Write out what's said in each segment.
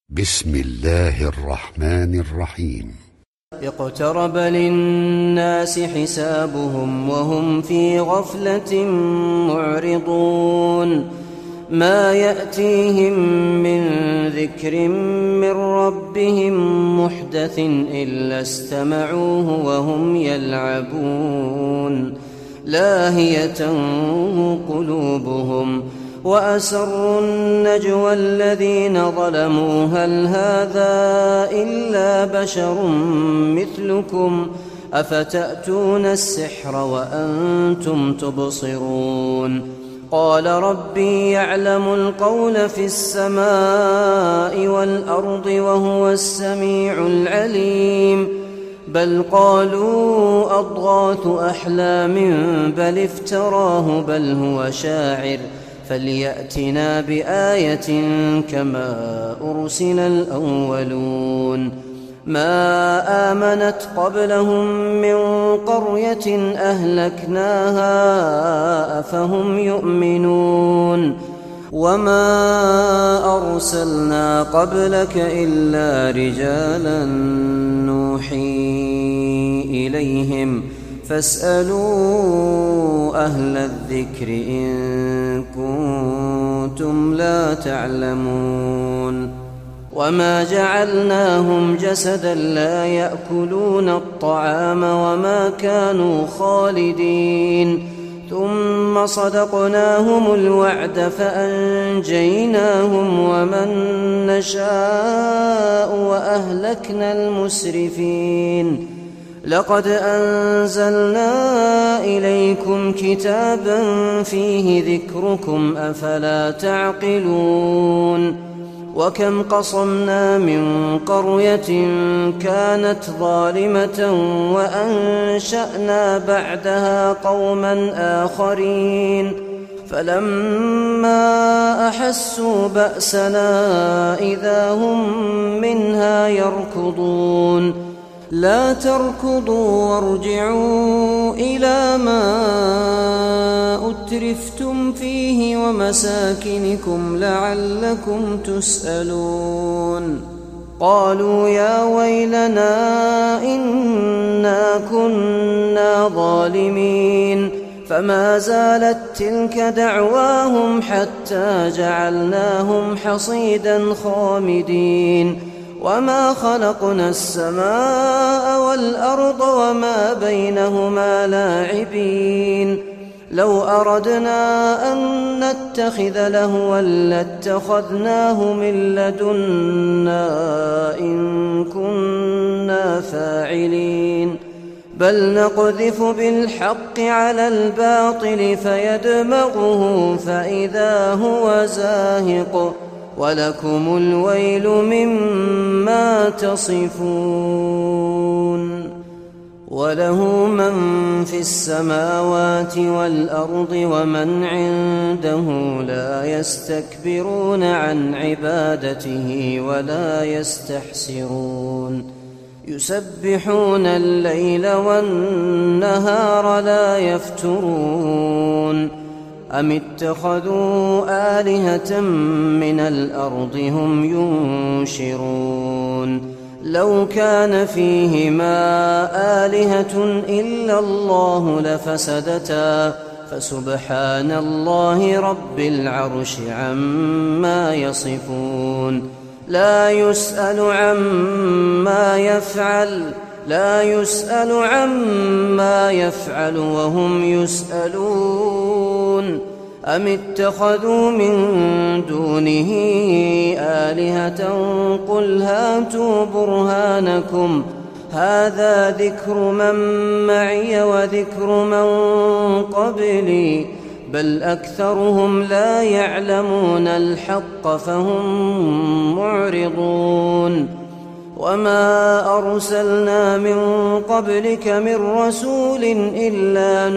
بسم الله الرحمن الرحيم. اقترب للناس حسابهم وهم في غفلة معرضون ما يأتيهم من ذكر من ربهم محدث إلا استمعوه وهم يلعبون لاهية قلوبهم وأسروا النجوى الذين ظلموا هل هذا إلا بشر مثلكم أفتأتون السحر وأنتم تبصرون قال ربي يعلم القول في السماء والأرض وهو السميع العليم بل قالوا أضغاث أحلام بل افتراه بل هو شاعر فليأتنا بآية كما أرسل الأولون ما آمنت قبلهم من قرية أهلكناها أفهم يؤمنون وما أرسلنا قبلك إلا رجالا نوحي إليهم فاسألوا أهل الذكر إن كنتم لا تعلمون وما جعلناهم جسدا لا يأكلون الطعام وما كانوا خالدين ثم صدقناهم الوعد فأنجيناهم ومن نشاء وأهلكنا المسرفين لقد أنزلنا إليكم كتابا فيه ذكركم أفلا تعقلون وكم قصمنا من قرية كانت ظالمة وأنشأنا بعدها قوما آخرين فلما أحسوا بأسنا إذا هم منها يركضون لا تركضوا وارجعوا إلى ما أترفتم فيه ومساكنكم لعلكم تسألون قالوا يا ويلنا إنا كنا ظالمين فما زالت تلك دعواهم حتى جعلناهم حصيدا خامدين وما خلقنا السماء والأرض وما بينهما لاعبين لو أردنا أن نتخذ لهوا لاتخذناه من لدنا إن كنا فاعلين بل نقذف بالحق على الباطل فيدمغه فإذا هو زاهق ولكم الويل مما تصفون وله من في السماوات والأرض ومن عنده لا يستكبرون عن عبادته ولا يستحسرون يسبحون الليل والنهار لا يفترون أم اتخذوا آلهة من الأرض هم ينشرون لو كان فيهما آلهة إلا الله لفسدتا فسبحان الله رب العرش عما يصفون لا يسأل عما يفعل وهم يسألون أم اتخذوا من دونه آلهة قل هاتوا برهانكم هذا ذكر من معي وذكر من قبلي بل أكثرهم لا يعلمون الحق فهم معرضون وما أرسلنا من قبلك من رسول إلا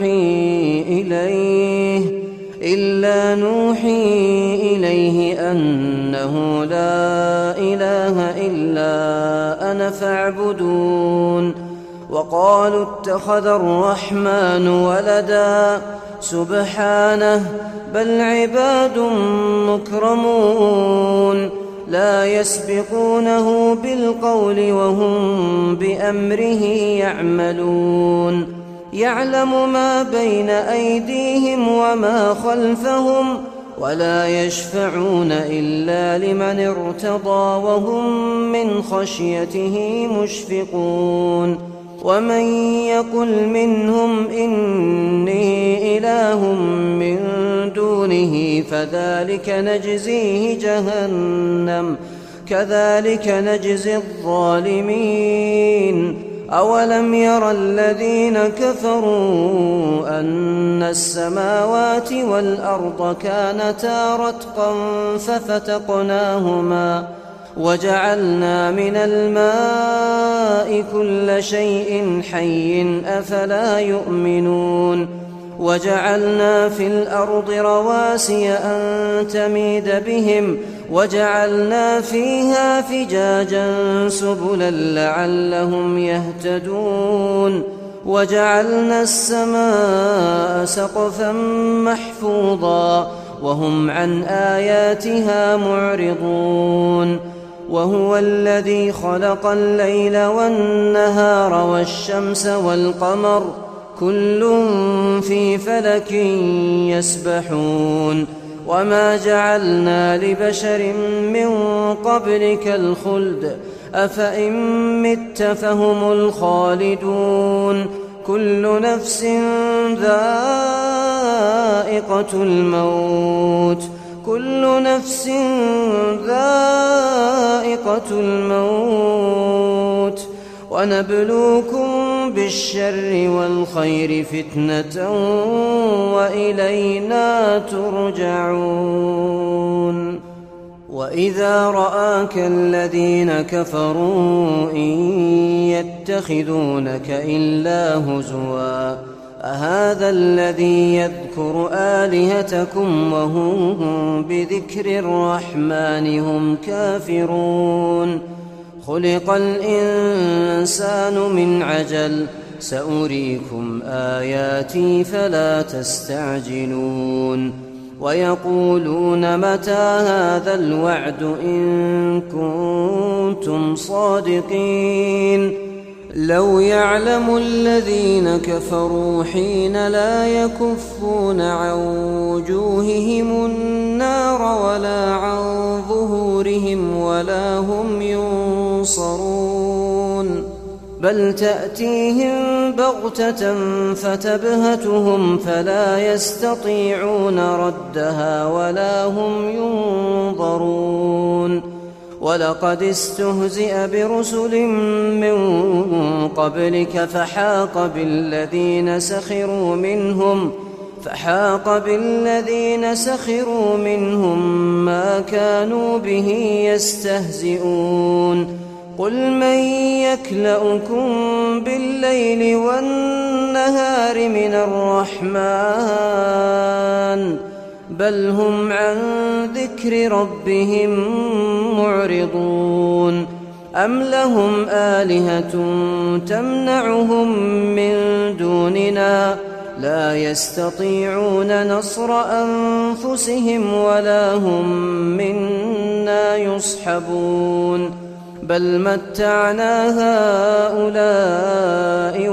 نوحي إليه أنه لا إله إلا أنا فاعبدون وقالوا اتخذ الرحمن ولدا سبحانه بل عباد مكرمون لا يسبقونه بالقول وهم بأمره يعملون يعلم ما بين أيديهم وما خلفهم ولا يشفعون إلا لمن ارتضى وهم من خشيته مشفقون ومن يقل منهم إني إله من دونه فذلك نجزيه جهنم كذلك نجزي الظالمين أولم ير الذين كفروا أن السماوات والأرض كانتا رتقا ففتقناهما وجعلنا من الماء كل شيء حي أفلا يؤمنون وجعلنا في الأرض رواسي أن تميد بهم وجعلنا فيها فجاجا سبلا لعلهم يهتدون وجعلنا السماء سقفا محفوظا وهم عن آياتها معرضون وهو الذي خلق الليل والنهار والشمس والقمر كل في فلك يسبحون وما جعلنا لبشر من قبلك الخلد أفإن مت فهم الخالدون كل نفس ذائقة الموت كل نفس ذائقة الموت ونبلوكم بالشر والخير فتنة وإلينا ترجعون وإذا رآك الذين كفروا إن يتخذونك إلا هزوا أهذا الذي يذكر آلهتكم وهم بذكر الرحمن هم كافرون خلق الإنسان من عجل سأريكم آياتي فلا تستعجلون ويقولون متى هذا الوعد إن كنتم صادقين لو يعلم الذين كفروا حين لا يكفون عن وجوههم النار ولا عن ظهورهم ولا هم ينصرون بل تأتيهم بغتة فتبهتهم فلا يستطيعون ردها ولا هم ينظرون ولقد استهزئ برسل من قبلك فحاق بالذين سخروا منهم ما كانوا به يستهزئون قل من يكلؤكم بالليل والنهار من الرحمن بل هم عن ذكر ربهم معرضون أم لهم آلهة تمنعهم من دوننا لا يستطيعون نصر أنفسهم ولا هم منا يصحبون بل متعنا هؤلاء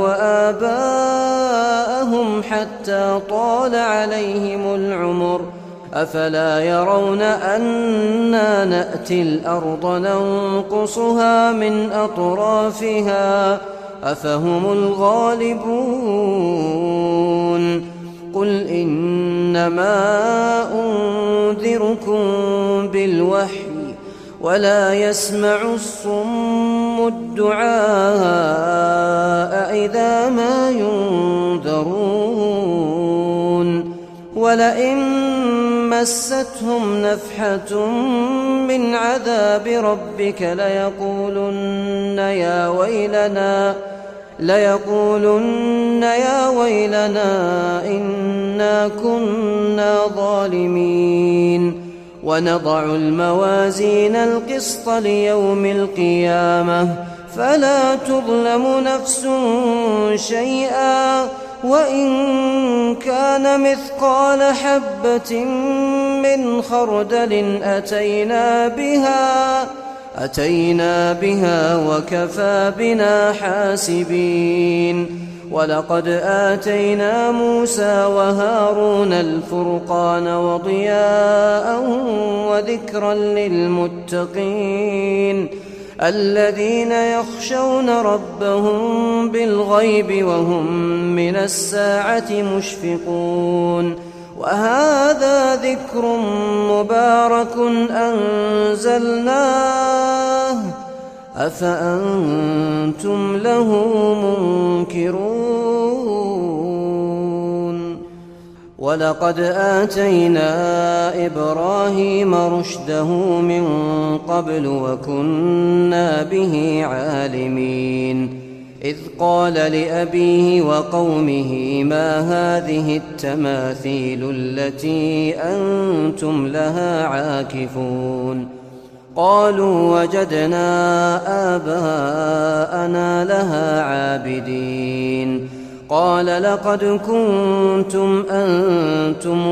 وآباءهم حتى طال عليهم العمر أفلا يرون أنا نأتي الأرض ننقصها من أطرافها أفهم الغالبون قل إنما أنذركم بالوحي ولا يسمع الصم الدعاء إذا ما ينذرون ولئن مستهم نفحة من عذاب ربك ليقولن يا ويلنا إنا كنا ظالمين ونضع الموازين القسط ليوم القيامة فلا تظلم نفس شيئا وإن كان مثقال حبة من خردل أتينا بها وكفى بنا حاسبين ولقد آتينا موسى وهارون الفرقان وضياء وذكرا للمتقين الذين يخشون ربهم بالغيب وهم من الساعة مشفقون وهذا ذكر مبارك أنزلناه أفأنتم له منكرون ولقد آتينا إبراهيم رشده من قبل وكنا به عالمين إذ قال لأبيه وقومه ما هذه التماثيل التي أنتم لها عاكفون قالوا وجدنا آباءنا لها عابدين قال لقد كنتم أنتم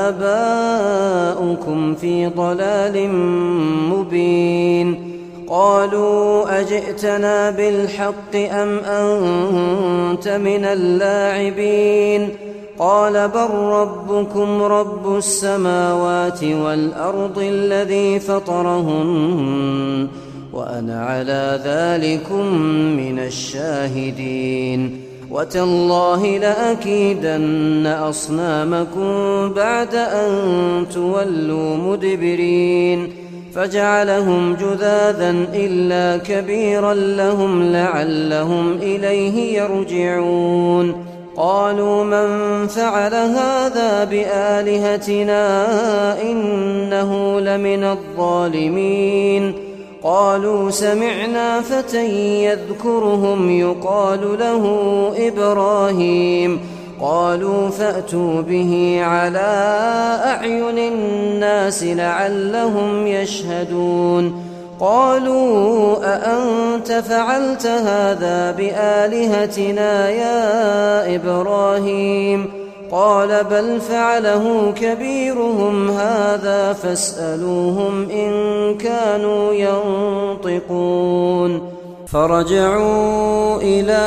وآباؤكم في ضلال مبين قالوا أجئتنا بالحق أم أنت من اللاعبين قال بل ربكم رب السماوات والأرض الذي فطرهن وأنا على ذلكم من الشاهدين وتالله لأكيدن أصنامكم بعد أن تولوا مدبرين فجعلهم جذاذا إلا كبيرا لهم لعلهم إليه يرجعون قالوا من فعل هذا بآلهتنا إنه لمن الظالمين قالوا سمعنا فتى يذكرهم يقال له إبراهيم قالوا فأتوا به على أعين الناس لعلهم يشهدون قالوا أأنت فعلت هذا بآلهتنا يا إبراهيم قال بل فعله كبيرهم هذا فاسألوهم إن كانوا ينطقون فرجعوا إلى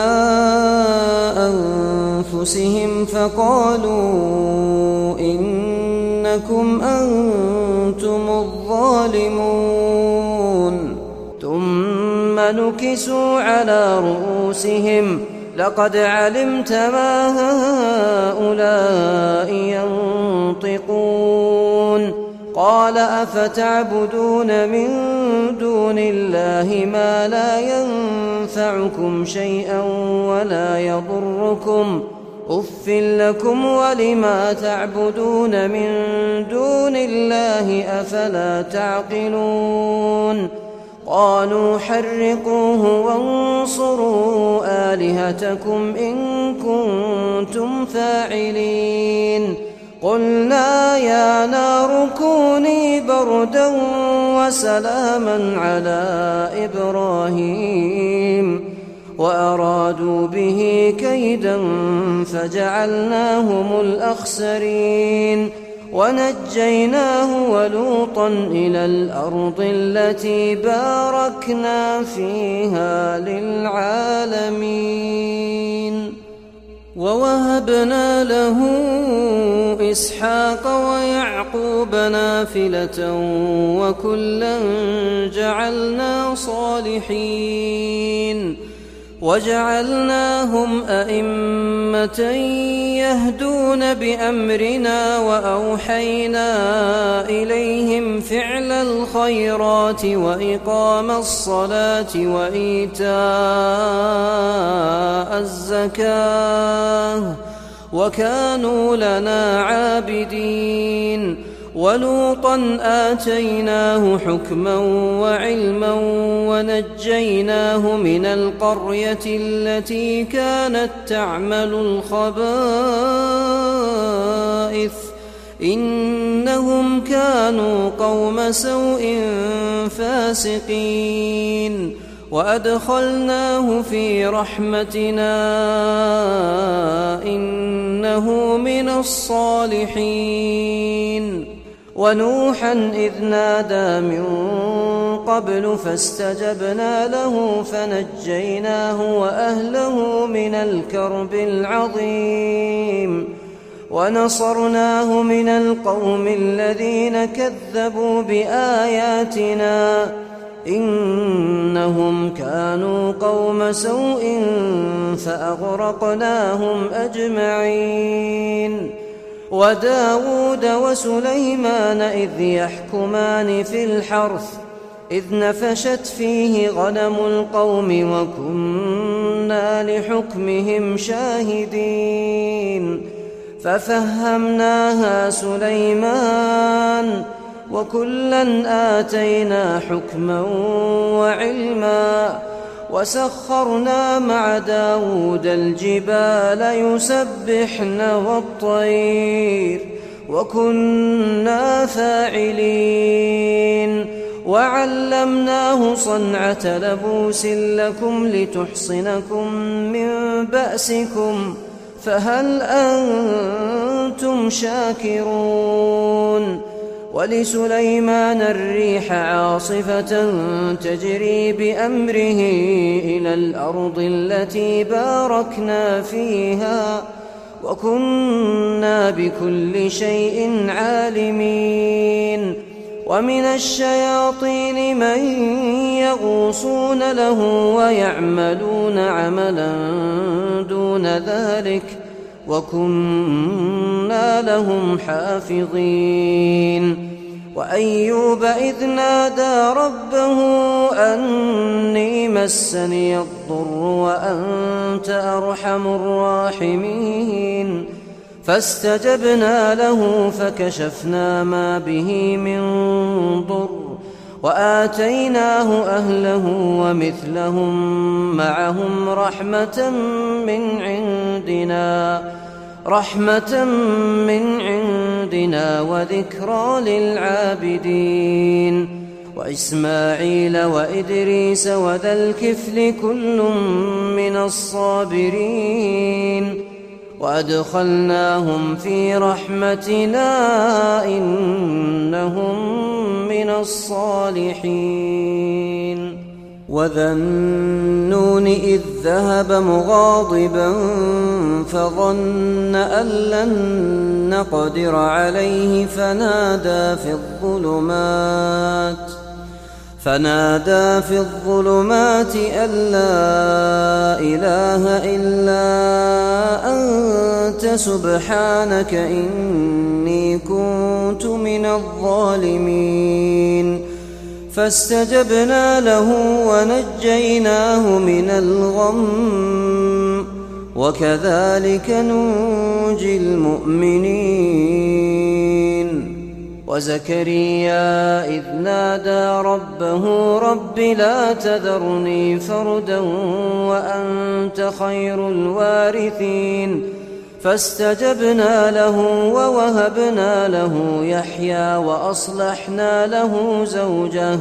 أنفسهم فقالوا إنكم أنتم الظالمون ثم نكسوا على رؤوسهم لقد علمت ما هؤلاء ينطقون قال أفتعبدون من دون الله ما لا ينفعكم شيئا ولا يضركم أف لكم ولما تعبدون من دون الله أفلا تعقلون قالوا حرقوه وانصروا آلهتكم إن كنتم فاعلين قلنا يا نار كوني بردا وسلاما على إبراهيم وأرادوا به كيدا فجعلناهم الأخسرين ونجيناه ولوطا إلى الأرض التي باركنا فيها للعالمين ووهبنا له إسحاق ويعقوب نافلة وكلا جعلنا صالحين وجعلناهم أئمة يهدون بأمرنا وأوحينا إليهم فعل الخيرات وإقام الصلاة وإيتاء الزكاة وكانوا لنا عابدين ولوطا آتيناه حكما وعلما ونجيناه من القرية التي كانت تعمل الخبائث إنهم كانوا قوم سوء فاسقين وأدخلناه في رحمتنا إنه من الصالحين ونوحا إذ نادى من قبل فاستجبنا له فنجيناه وأهله من الكرب العظيم ونصرناه من القوم الذين كذبوا بآياتنا إنهم كانوا قوم سوء فأغرقناهم أجمعين. وداود وسليمان إذ يحكمان في الحرث إذ نفشت فيه غنم القوم وكنا لحكمهم شاهدين ففهمناها سليمان وكلا آتينا حكما وعلما وسخرنا مع داود الجبال يسبحن والطير وكنا فاعلين وعلمناه صنعة لبوس لكم لتحصنكم من بأسكم فهل أنتم شاكرون. ولسليمان الريح عاصفة تجري بأمره إلى الأرض التي باركنا فيها وكنا بكل شيء عالمين. ومن الشياطين من يغوصون له ويعملون عملا دون ذلك وكنا لهم حافظين. وأيوب إذ نادى ربه أني مسني الضر وأنت أرحم الراحمين فاستجبنا له فكشفنا ما به من ضر وآتيناه أهله ومثلهم معهم رحمة من عندنا وذكرى للعابدين. وإسماعيل وإدريس وذا الكفل كل من الصابرين وأدخلناهم في رحمتنا إنهم من الصالحين. وذا النون إذ ذهب مغاضبا فظن أن لن نقدر عليه فنادى في الظلمات أن لا إله إلا أنت سبحانك إني كنت من الظالمين. فاستجبنا له ونجيناه من الغم وكذلك ننجي المؤمنين. وزكريا إذ نادى ربه رب لا تذرني فردا وأنت خير الوارثين فاستجبنا له ووهبنا له يحيى وأصلحنا له زوجه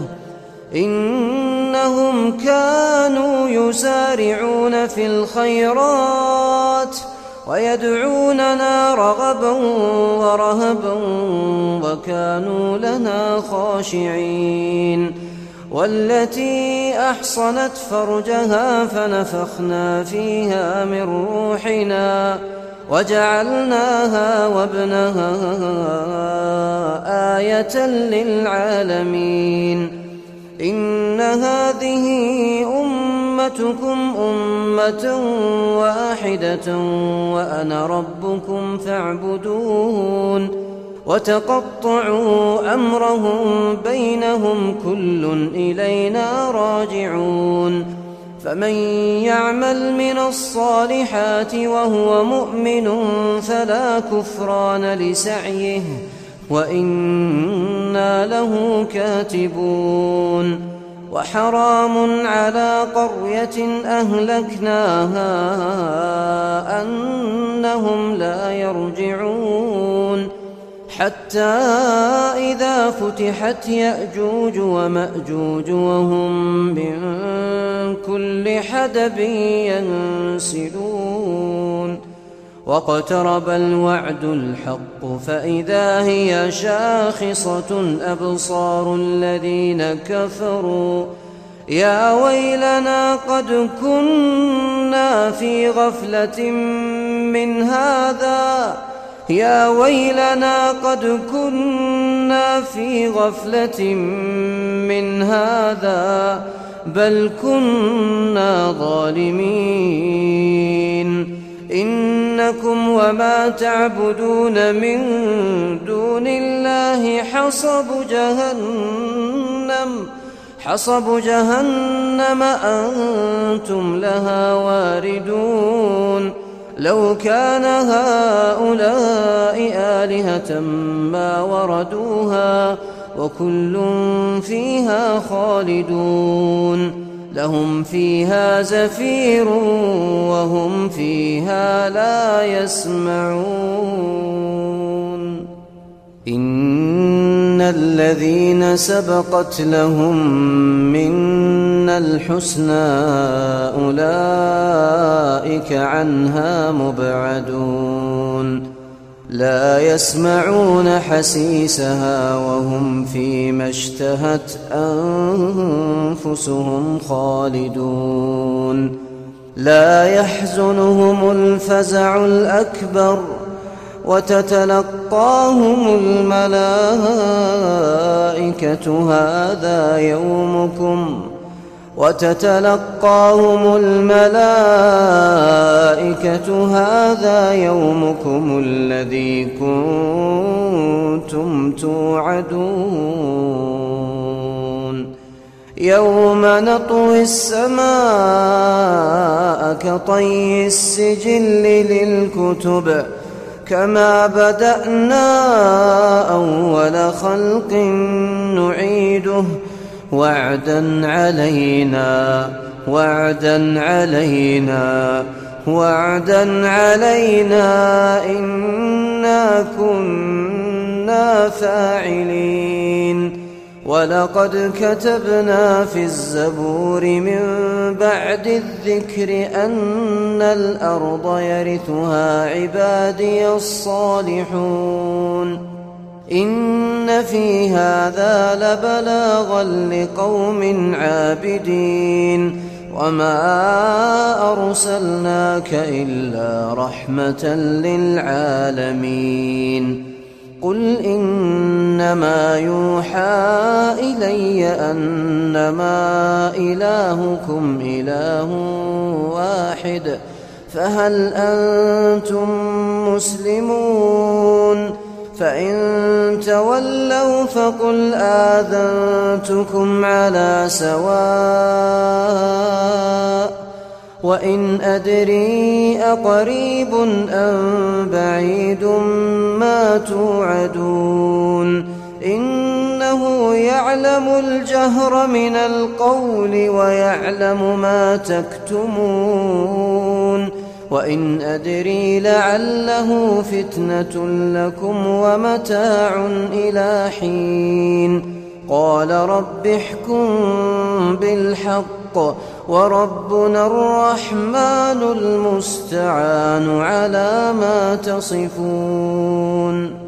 إنهم كانوا يسارعون في الخيرات ويدعوننا رغبا ورهبا وكانوا لنا خاشعين. والتي أحصنت فرجها فنفخنا فيها من روحنا وجعلناها وابنها آية للعالمين. إن هذه أمتكم أمة واحدة وأنا ربكم فاعبدون. وتقطعوا أمرهم بينهم كل إلينا راجعون. فمن يعمل من الصالحات وهو مؤمن فلا كفران لسعيه وإنا له كاتبون. وحرام على قرية أهلكناها أنهم لا يرجعون حتى إذا فتحت يأجوج ومأجوج وهم من كل حدب ينسلون. واقترب الوعد الحق فإذا هي شاخصة أبصار الذين كفروا يا ويلنا قد كنا في غفلة من هذا يا ويلنا قد كنا في غفلة من هذا بل كنا ظالمين إنكم وما تعبدون من دون الله حصب جهنم أنتم لها واردون لو كان هؤلاء آلهة ما وردوها وكل فيها خالدون لهم فيها زفير وهم فيها لا يسمعون إن الذين سبقت لهم منا الحسنى أولئك عنها مبعدون لا يسمعون حسيسها وهم فيما اشتهت أنفسهم خالدون لا يحزنهم الفزع الأكبر وتتلقاهم الملائكة هذا يومكم الذي كنتم توعدون يوم نطوي السماء كطي السجل للكتب كما بدأنا أول خلق نعيده وعدا علينا إنا كنا فاعلين ولقد كتبنا في الزبور من بعد الذكر أن الأرض يرثها عبادي الصالحون إن في هذا لبلاغا لقوم عابدين وما أرسلناك إلا رحمة للعالمين قل إنما يوحى إلي أنما إلهكم إله واحد فهل أنتم مسلمون فإن تولوا فقل آذنتكم على سواء وإن أدري أقريب أم بعيد ما توعدون إنه يعلم الجهر من القول ويعلم ما تكتمون وإن أدري لعله فتنة لكم ومتاع إلى حين قال رب احكم بالحق وربنا الرحمن المستعان على ما تصفون